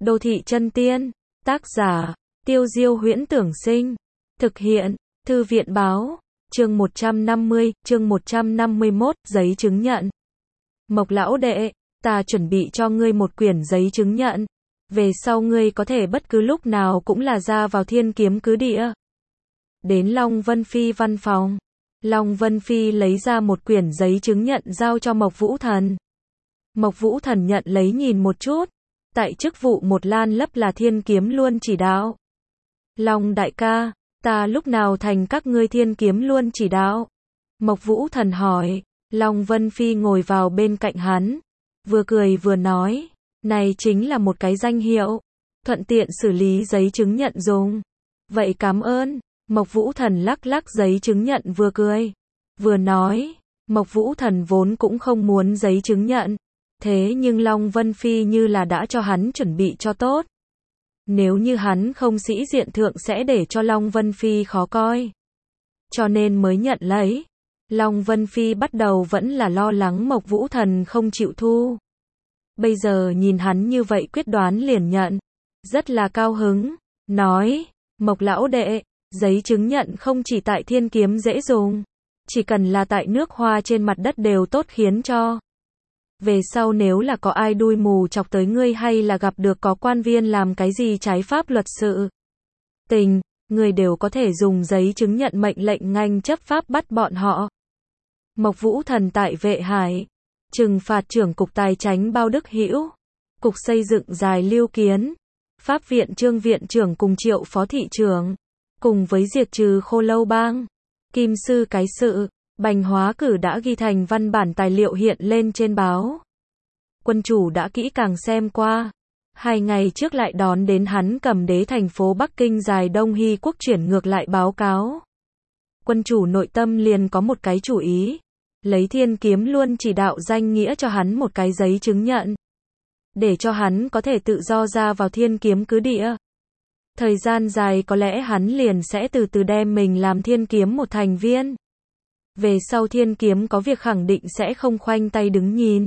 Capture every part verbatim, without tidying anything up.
Đô thị chân tiên, tác giả, Tiêu Diêu Huyễn Tưởng Sinh, thực hiện, Thư viện Báo, chương một trăm năm mươi, chương một trăm năm mươi mốt, giấy chứng nhận. Mộc lão đệ, ta chuẩn bị cho ngươi một quyển giấy chứng nhận, về sau ngươi có thể bất cứ lúc nào cũng là ra vào Thiên Kiếm Cứ Địa. Đến Long Vân Phi văn phòng, Long Vân Phi lấy ra một quyển giấy chứng nhận giao cho Mộc Vũ Thần. Mộc Vũ Thần nhận lấy nhìn một chút, tại chức vụ một lan lấp là Thiên Kiếm Luân chỉ đạo. Long đại ca, ta lúc nào thành các ngươi Thiên Kiếm Luân chỉ đạo? Mộc Vũ Thần hỏi. Long Vân Phi ngồi vào bên cạnh hắn, vừa cười vừa nói, này chính là một cái danh hiệu, thuận tiện xử lý giấy chứng nhận dùng. Vậy cảm ơn. Mộc Vũ Thần lắc lắc giấy chứng nhận vừa cười, vừa nói, Mộc Vũ Thần vốn cũng không muốn giấy chứng nhận, thế nhưng Long Vân Phi như là đã cho hắn chuẩn bị cho tốt. Nếu như hắn không sĩ diện thượng sẽ để cho Long Vân Phi khó coi, cho nên mới nhận lấy. Long Vân Phi bắt đầu vẫn là lo lắng Mộc Vũ Thần không chịu thu. Bây giờ nhìn hắn như vậy quyết đoán liền nhận, rất là cao hứng, nói, Mộc lão đệ, giấy chứng nhận không chỉ tại Thiên Kiếm dễ dùng, chỉ cần là tại nước Hoa trên mặt đất đều tốt khiến cho. Về sau nếu là có ai đuôi mù chọc tới ngươi hay là gặp được có quan viên làm cái gì trái pháp luật sự tình, ngươi đều có thể dùng giấy chứng nhận mệnh lệnh ngành chấp pháp bắt bọn họ. Mộc Vũ Thần tại Vệ Hải, trừng phạt trưởng cục tài chánh Bao Đức Hữu, cục xây dựng Dài Lưu Kiến, pháp viện Trương viện trưởng cùng Triệu phó thị trưởng, cùng với diệt trừ Khô Lâu Bang, Kim sư cái sự, Bành Hóa Cử đã ghi thành văn bản tài liệu hiện lên trên báo. Quân chủ đã kỹ càng xem qua. Hai ngày trước lại đón đến hắn cầm đế thành phố Bắc Kinh Dài Đông Hy Quốc chuyển ngược lại báo cáo. Quân chủ nội tâm liền có một cái chủ ý, lấy Thiên Kiếm Luân chỉ đạo danh nghĩa cho hắn một cái giấy chứng nhận, để cho hắn có thể tự do ra vào Thiên Kiếm Cứ Địa. Thời gian dài có lẽ hắn liền sẽ từ từ đem mình làm Thiên Kiếm một thành viên. Về sau Thiên Kiếm có việc khẳng định sẽ không khoanh tay đứng nhìn.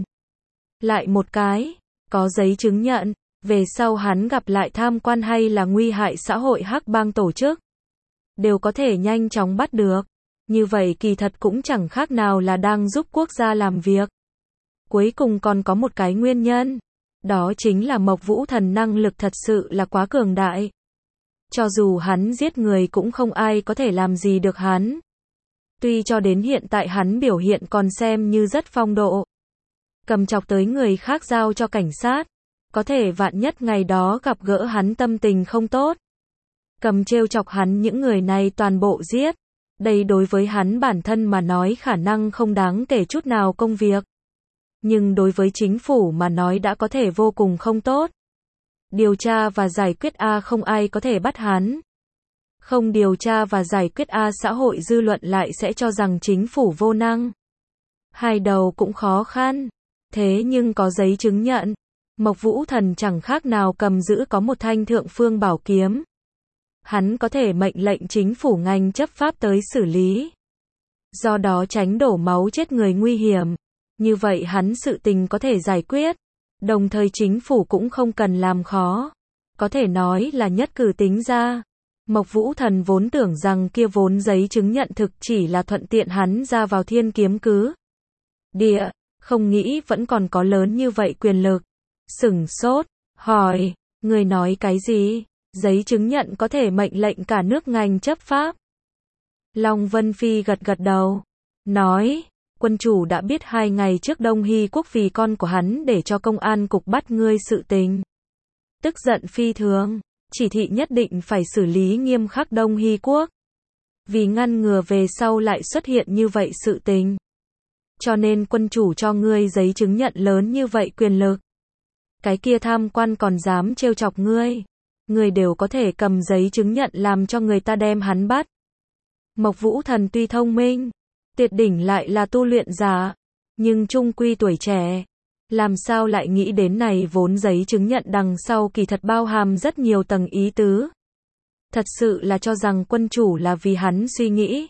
Lại một cái, có giấy chứng nhận, về sau hắn gặp lại tham quan hay là nguy hại xã hội hắc bang tổ chức, đều có thể nhanh chóng bắt được. Như vậy kỳ thật cũng chẳng khác nào là đang giúp quốc gia làm việc. Cuối cùng còn có một cái nguyên nhân, đó chính là Mộc Vũ Thần năng lực thật sự là quá cường đại. Cho dù hắn giết người cũng không ai có thể làm gì được hắn. Tuy cho đến hiện tại hắn biểu hiện còn xem như rất phong độ, cầm chọc tới người khác giao cho cảnh sát, có thể vạn nhất ngày đó gặp gỡ hắn tâm tình không tốt, cầm trêu chọc hắn những người này toàn bộ giết. Đây đối với hắn bản thân mà nói khả năng không đáng kể chút nào công việc, nhưng đối với chính phủ mà nói đã có thể vô cùng không tốt. Điều tra và giải quyết A không ai có thể bắt hắn. Không điều tra và giải quyết A xã hội dư luận lại sẽ cho rằng chính phủ vô năng. Hai đầu cũng khó khăn. Thế nhưng có giấy chứng nhận, Mộc Vũ Thần chẳng khác nào cầm giữ có một thanh thượng phương bảo kiếm. Hắn có thể mệnh lệnh chính phủ ngành chấp pháp tới xử lý. Do đó tránh đổ máu chết người nguy hiểm. Như vậy hắn sự tình có thể giải quyết. Đồng thời chính phủ cũng không cần làm khó. Có thể nói là nhất cử tính ra. Mộc Vũ Thần vốn tưởng rằng kia vốn giấy chứng nhận thực chỉ là thuận tiện hắn ra vào Thiên Kiếm Cứ Địa, không nghĩ vẫn còn có lớn như vậy quyền lực. Sửng sốt, hỏi, người nói cái gì? Giấy chứng nhận có thể mệnh lệnh cả nước ngành chấp pháp. Long Vân Phi gật gật đầu, nói, quân chủ đã biết hai ngày trước Đông Hy Quốc vì con của hắn để cho công an cục bắt ngươi sự tình. Tức giận phi thường, chỉ thị nhất định phải xử lý nghiêm khắc Đông Hy Quốc. Vì ngăn ngừa về sau lại xuất hiện như vậy sự tình. Cho nên quân chủ cho ngươi giấy chứng nhận lớn như vậy quyền lực. Cái kia tham quan còn dám trêu chọc ngươi. Người đều có thể cầm giấy chứng nhận làm cho người ta đem hắn bắt. Mộc Vũ Thần tuy thông minh, tuyệt đỉnh lại là tu luyện giả, nhưng trung quy tuổi trẻ, làm sao lại nghĩ đến này vốn giấy chứng nhận đằng sau kỳ thật bao hàm rất nhiều tầng ý tứ. Thật sự là cho rằng quân chủ là vì hắn suy nghĩ.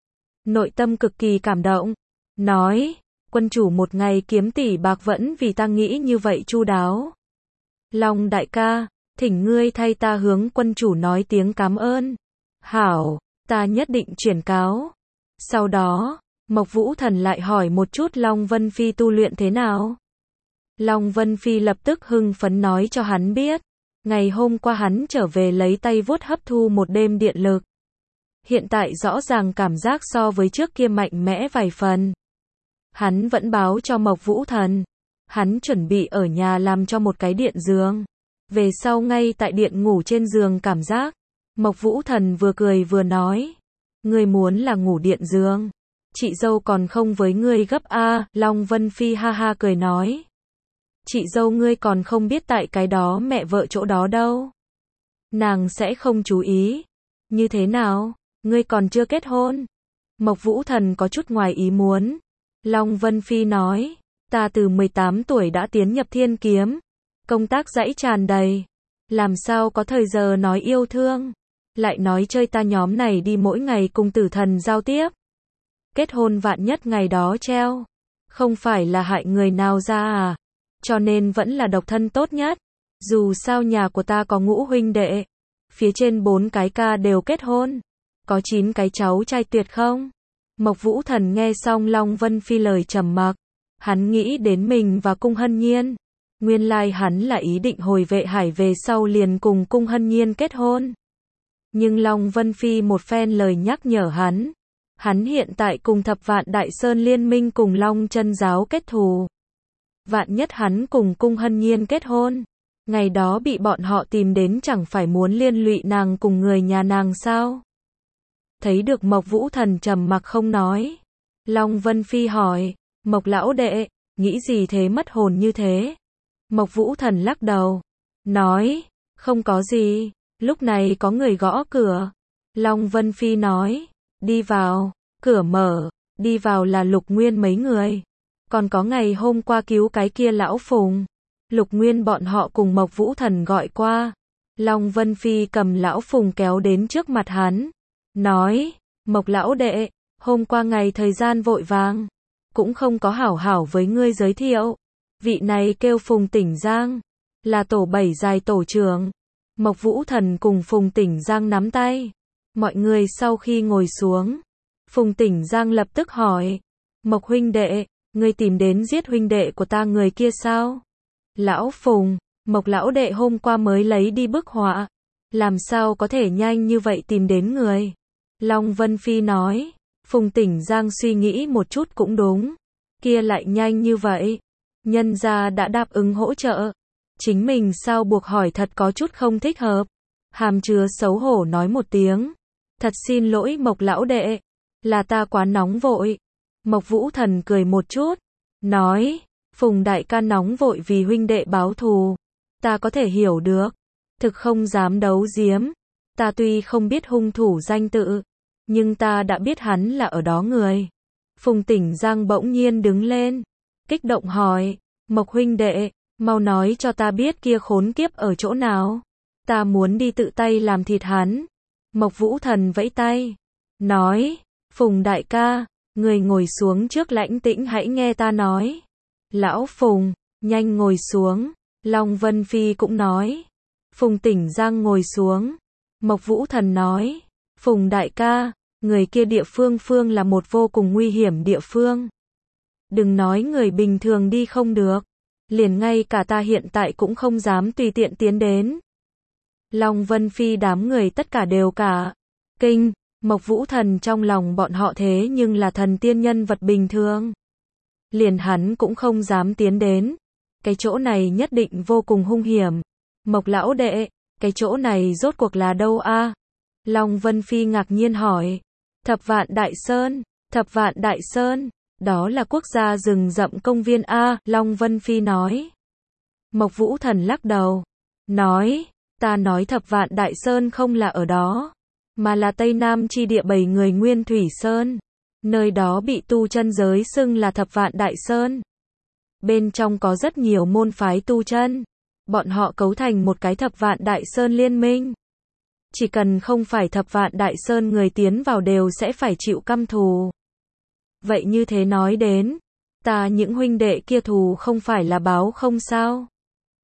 Nội tâm cực kỳ cảm động, nói, quân chủ một ngày kiếm tỷ bạc vẫn vì ta nghĩ như vậy chu đáo. Long đại ca, Thỉnh ngươi thay ta hướng quân chủ nói tiếng cảm ơn. Hảo, ta nhất định chuyển cáo. Sau đó, Mộc Vũ Thần lại hỏi một chút Long Vân Phi tu luyện thế nào. Long Vân Phi lập tức hưng phấn nói cho hắn biết. Ngày hôm qua hắn trở về lấy tay vuốt hấp thu một đêm điện lực. Hiện tại rõ ràng cảm giác so với trước kia mạnh mẽ vài phần. Hắn vẫn báo cho Mộc Vũ Thần. Hắn chuẩn bị ở nhà làm cho một cái điện giường. Về sau ngay tại điện ngủ trên giường cảm giác. Mộc Vũ Thần vừa cười vừa nói. Ngươi muốn là ngủ điện giường. Chị dâu còn không với ngươi gấp a. Long Vân Phi ha ha cười nói. Chị dâu ngươi còn không biết tại cái đó mẹ vợ chỗ đó đâu. Nàng sẽ không chú ý. Như thế nào? Ngươi còn chưa kết hôn. Mộc Vũ Thần có chút ngoài ý muốn. Long Vân Phi nói. Ta từ mười tám tuổi đã tiến nhập thiên kiếm. Công tác dãy tràn đầy. Làm sao có thời giờ nói yêu thương. Lại nói chơi ta nhóm này đi mỗi ngày cùng tử thần giao tiếp. Kết hôn vạn nhất ngày đó treo. Không phải là hại người nào ra à. Cho nên vẫn là độc thân tốt nhất. Dù sao nhà của ta có ngũ huynh đệ. Phía trên bốn cái ca đều kết hôn. Có chín cái cháu trai tuyệt không? Mộc Vũ Thần nghe xong Long Vân Phi lời trầm mặc. Hắn nghĩ đến mình và Cung Hân Nhiên. Nguyên lai hắn là ý định hồi Vệ Hải về sau liền cùng Cung Hân Nhiên kết hôn. Nhưng Long Vân Phi một phen lời nhắc nhở hắn. Hắn hiện tại cùng Thập Vạn Đại Sơn liên minh cùng Long Chân giáo kết thù. Vạn nhất hắn cùng Cung Hân Nhiên kết hôn. Ngày đó bị bọn họ tìm đến chẳng phải muốn liên lụy nàng cùng người nhà nàng sao? Thấy được Mộc Vũ Thần trầm mặc không nói. Long Vân Phi hỏi. Mộc lão đệ, nghĩ gì thế mất hồn như thế? Mộc Vũ Thần lắc đầu. Nói. Không có gì. Lúc này có người gõ cửa. Long Vân Phi nói. Đi vào. Cửa mở. Đi vào là Lục Nguyên mấy người. Còn có ngày hôm qua cứu cái kia lão Phùng. Lục Nguyên bọn họ cùng Mộc Vũ Thần gọi qua. Long Vân Phi cầm lão Phùng kéo đến trước mặt hắn. Nói. Mộc lão đệ. Hôm qua ngày thời gian vội vàng. Cũng không có hảo hảo với ngươi giới thiệu. Vị này kêu Phùng Tỉnh Giang. Là tổ bảy dài tổ trưởng. Mộc Vũ Thần cùng Phùng Tỉnh Giang nắm tay. Mọi người sau khi ngồi xuống. Phùng Tỉnh Giang lập tức hỏi. Mộc huynh đệ, ngươi tìm đến giết huynh đệ của ta người kia sao? Lão Phùng, Mộc lão đệ hôm qua mới lấy đi bức họa. Làm sao có thể nhanh như vậy tìm đến người? Long Vân Phi nói. Phùng Tỉnh Giang suy nghĩ một chút cũng đúng. Kia lại nhanh như vậy. Nhân gia đã đáp ứng hỗ trợ. Chính mình sao buộc hỏi thật có chút không thích hợp. Hàm chứa xấu hổ nói một tiếng. Thật xin lỗi Mộc lão đệ. Là ta quá nóng vội. Mộc Vũ Thần cười một chút. Nói. Phùng đại ca nóng vội vì huynh đệ báo thù. Ta có thể hiểu được. Thực không dám đấu giếm. Ta tuy không biết hung thủ danh tự. Nhưng ta đã biết hắn là ở đó người. Phùng Tỉnh Giang bỗng nhiên đứng lên. Kích động hỏi. Mộc huynh đệ, mau nói cho ta biết kia khốn kiếp ở chỗ nào. Ta muốn đi tự tay làm thịt hắn. Mộc Vũ Thần vẫy tay. Nói. Phùng đại ca, người ngồi xuống trước lãnh tĩnh hãy nghe ta nói. Lão Phùng, nhanh ngồi xuống. Long Vân Phi cũng nói. Phùng Tỉnh Giang ngồi xuống. Mộc Vũ Thần nói. Phùng đại ca, người kia địa phương phương là một vô cùng nguy hiểm địa phương. Đừng nói người bình thường đi không được. Liền ngay cả ta hiện tại cũng không dám tùy tiện tiến đến. Long Vân Phi đám người tất cả đều cả. Kinh, Mộc Vũ Thần trong lòng bọn họ thế nhưng là thần tiên nhân vật bình thường. Liền hắn cũng không dám tiến đến. Cái chỗ này nhất định vô cùng hung hiểm. Mộc lão đệ, cái chỗ này rốt cuộc là đâu a? Long Vân Phi ngạc nhiên hỏi. Thập Vạn Đại Sơn, Thập Vạn Đại Sơn, đó là quốc gia rừng rậm công viên a, Long Vân Phi nói. Mộc Vũ Thần lắc đầu, nói, ta nói Thập Vạn Đại Sơn không là ở đó, mà là Tây Nam chi địa bảy người Nguyên Thủy Sơn, nơi đó bị tu chân giới xưng là Thập Vạn Đại Sơn. Bên trong có rất nhiều môn phái tu chân, bọn họ cấu thành một cái Thập Vạn Đại Sơn liên minh. Chỉ cần không phải Thập Vạn Đại Sơn người tiến vào đều sẽ phải chịu căm thù. Vậy như thế nói đến, ta những huynh đệ kia thù không phải là báo không sao?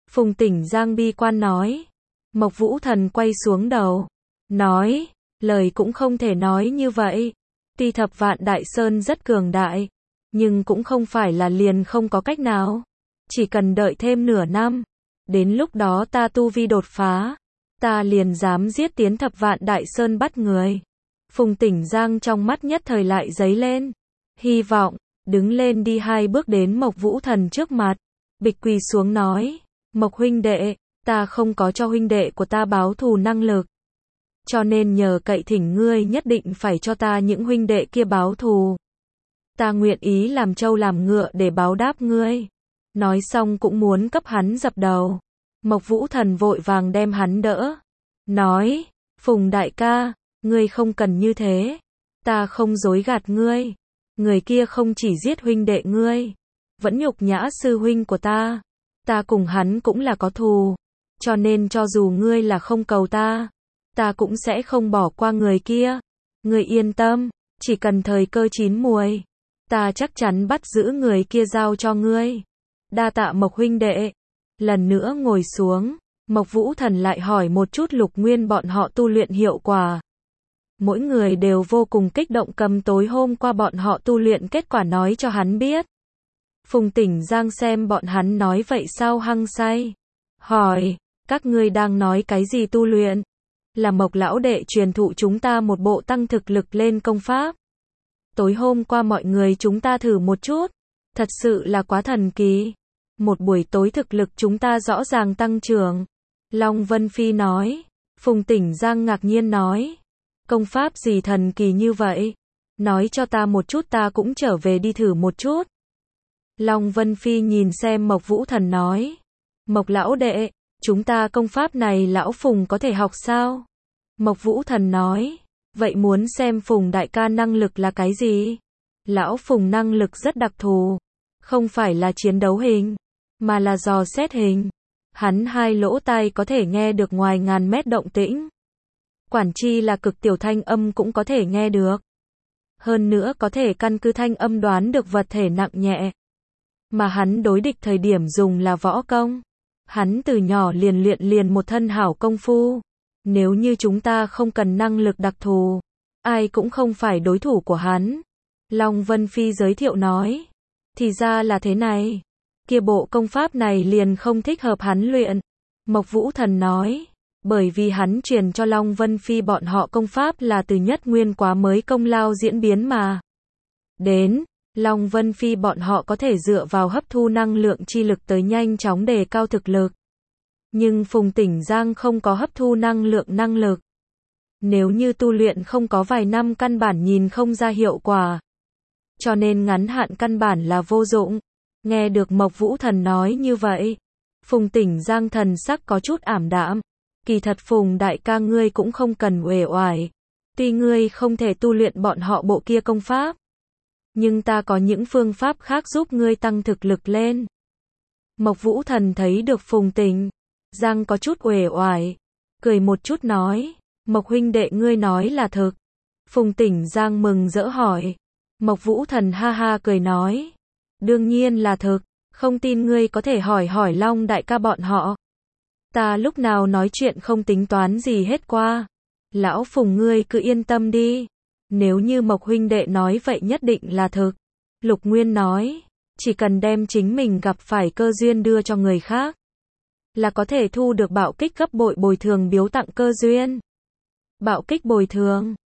Phùng Tỉnh Giang bi quan nói. Mộc Vũ Thần quay xuống đầu. Nói, lời cũng không thể nói như vậy. Tuy Thập Vạn Đại Sơn rất cường đại, nhưng cũng không phải là liền không có cách nào. Chỉ cần đợi thêm nửa năm, đến lúc đó ta tu vi đột phá, ta liền dám giết tiến Thập Vạn Đại Sơn bắt người. Phùng Tỉnh Giang trong mắt nhất thời lại giấy lên. Hy vọng, đứng lên đi hai bước đến Mộc Vũ Thần trước mặt. Bịch quỳ xuống nói. Mộc huynh đệ, ta không có cho huynh đệ của ta báo thù năng lực. Cho nên nhờ cậy thỉnh ngươi nhất định phải cho ta những huynh đệ kia báo thù. Ta nguyện ý làm trâu làm ngựa để báo đáp ngươi. Nói xong cũng muốn cấp hắn dập đầu. Mộc Vũ Thần vội vàng đem hắn đỡ. Nói, Phùng đại ca, ngươi không cần như thế. Ta không dối gạt ngươi. Người kia không chỉ giết huynh đệ ngươi, vẫn nhục nhã sư huynh của ta. Ta cùng hắn cũng là có thù. Cho nên cho dù ngươi là không cầu ta, ta cũng sẽ không bỏ qua người kia. Ngươi yên tâm, chỉ cần thời cơ chín muồi, ta chắc chắn bắt giữ người kia giao cho ngươi. Đa tạ Mộc huynh đệ. Lần nữa ngồi xuống, Mộc Vũ Thần lại hỏi một chút Lục Nguyên bọn họ tu luyện hiệu quả. Mỗi người đều vô cùng kích động cầm tối hôm qua bọn họ tu luyện kết quả nói cho hắn biết. Phùng Tỉnh Giang xem bọn hắn nói vậy sao hăng say. Hỏi, các ngươi đang nói cái gì tu luyện? Là Mộc lão đệ truyền thụ chúng ta một bộ tăng thực lực lên công pháp. Tối hôm qua mọi người chúng ta thử một chút. Thật sự là quá thần kỳ. Một buổi tối thực lực chúng ta rõ ràng tăng trưởng. Long Vân Phi nói. Phùng Tỉnh Giang ngạc nhiên nói. Công pháp gì thần kỳ như vậy? Nói cho ta một chút ta cũng trở về đi thử một chút. Long Vân Phi nhìn xem Mộc Vũ Thần nói. Mộc lão đệ, chúng ta công pháp này lão Phùng có thể học sao? Mộc Vũ Thần nói. Vậy muốn xem Phùng đại ca năng lực là cái gì? Lão Phùng năng lực rất đặc thù. Không phải là chiến đấu hình, mà là dò xét hình. Hắn hai lỗ tai có thể nghe được ngoài ngàn mét động tĩnh. Quản chi là cực tiểu thanh âm cũng có thể nghe được. Hơn nữa có thể căn cứ thanh âm đoán được vật thể nặng nhẹ. Mà hắn đối địch thời điểm dùng là võ công. Hắn từ nhỏ liền luyện liền một thân hảo công phu. Nếu như chúng ta không cần năng lực đặc thù, ai cũng không phải đối thủ của hắn. Long Vân Phi giới thiệu nói. Thì ra là thế này. Kia bộ công pháp này liền không thích hợp hắn luyện. Mộc Vũ Thần nói. Bởi vì hắn truyền cho Long Vân Phi bọn họ công pháp là từ nhất nguyên quá mới công lao diễn biến mà. Đến, Long Vân Phi bọn họ có thể dựa vào hấp thu năng lượng chi lực tới nhanh chóng đề cao thực lực. Nhưng Phùng Tỉnh Giang không có hấp thu năng lượng năng lực. Nếu như tu luyện không có vài năm căn bản nhìn không ra hiệu quả. Cho nên ngắn hạn căn bản là vô dụng. Nghe được Mộc Vũ Thần nói như vậy, Phùng Tỉnh Giang thần sắc có chút ảm đạm. Kỳ thật Phùng đại ca ngươi cũng không cần uể oải. Tuy ngươi không thể tu luyện bọn họ bộ kia công pháp, nhưng ta có những phương pháp khác giúp ngươi tăng thực lực lên. Mộc Vũ Thần thấy được Phùng Tỉnh Giang có chút uể oải, cười một chút nói. Mộc huynh đệ ngươi nói là thực. Phùng Tỉnh Giang mừng rỡ hỏi. Mộc Vũ Thần ha ha cười nói. Đương nhiên là thực, không tin ngươi có thể hỏi hỏi Long đại ca bọn họ. Ta lúc nào nói chuyện không tính toán gì hết qua. Lão Phùng ngươi cứ yên tâm đi. Nếu như Mộc huynh đệ nói vậy nhất định là thực. Lục Nguyên nói. Chỉ cần đem chính mình gặp phải cơ duyên đưa cho người khác, là có thể thu được bạo kích gấp bội bồi thường biếu tặng cơ duyên. Bạo kích bồi thường.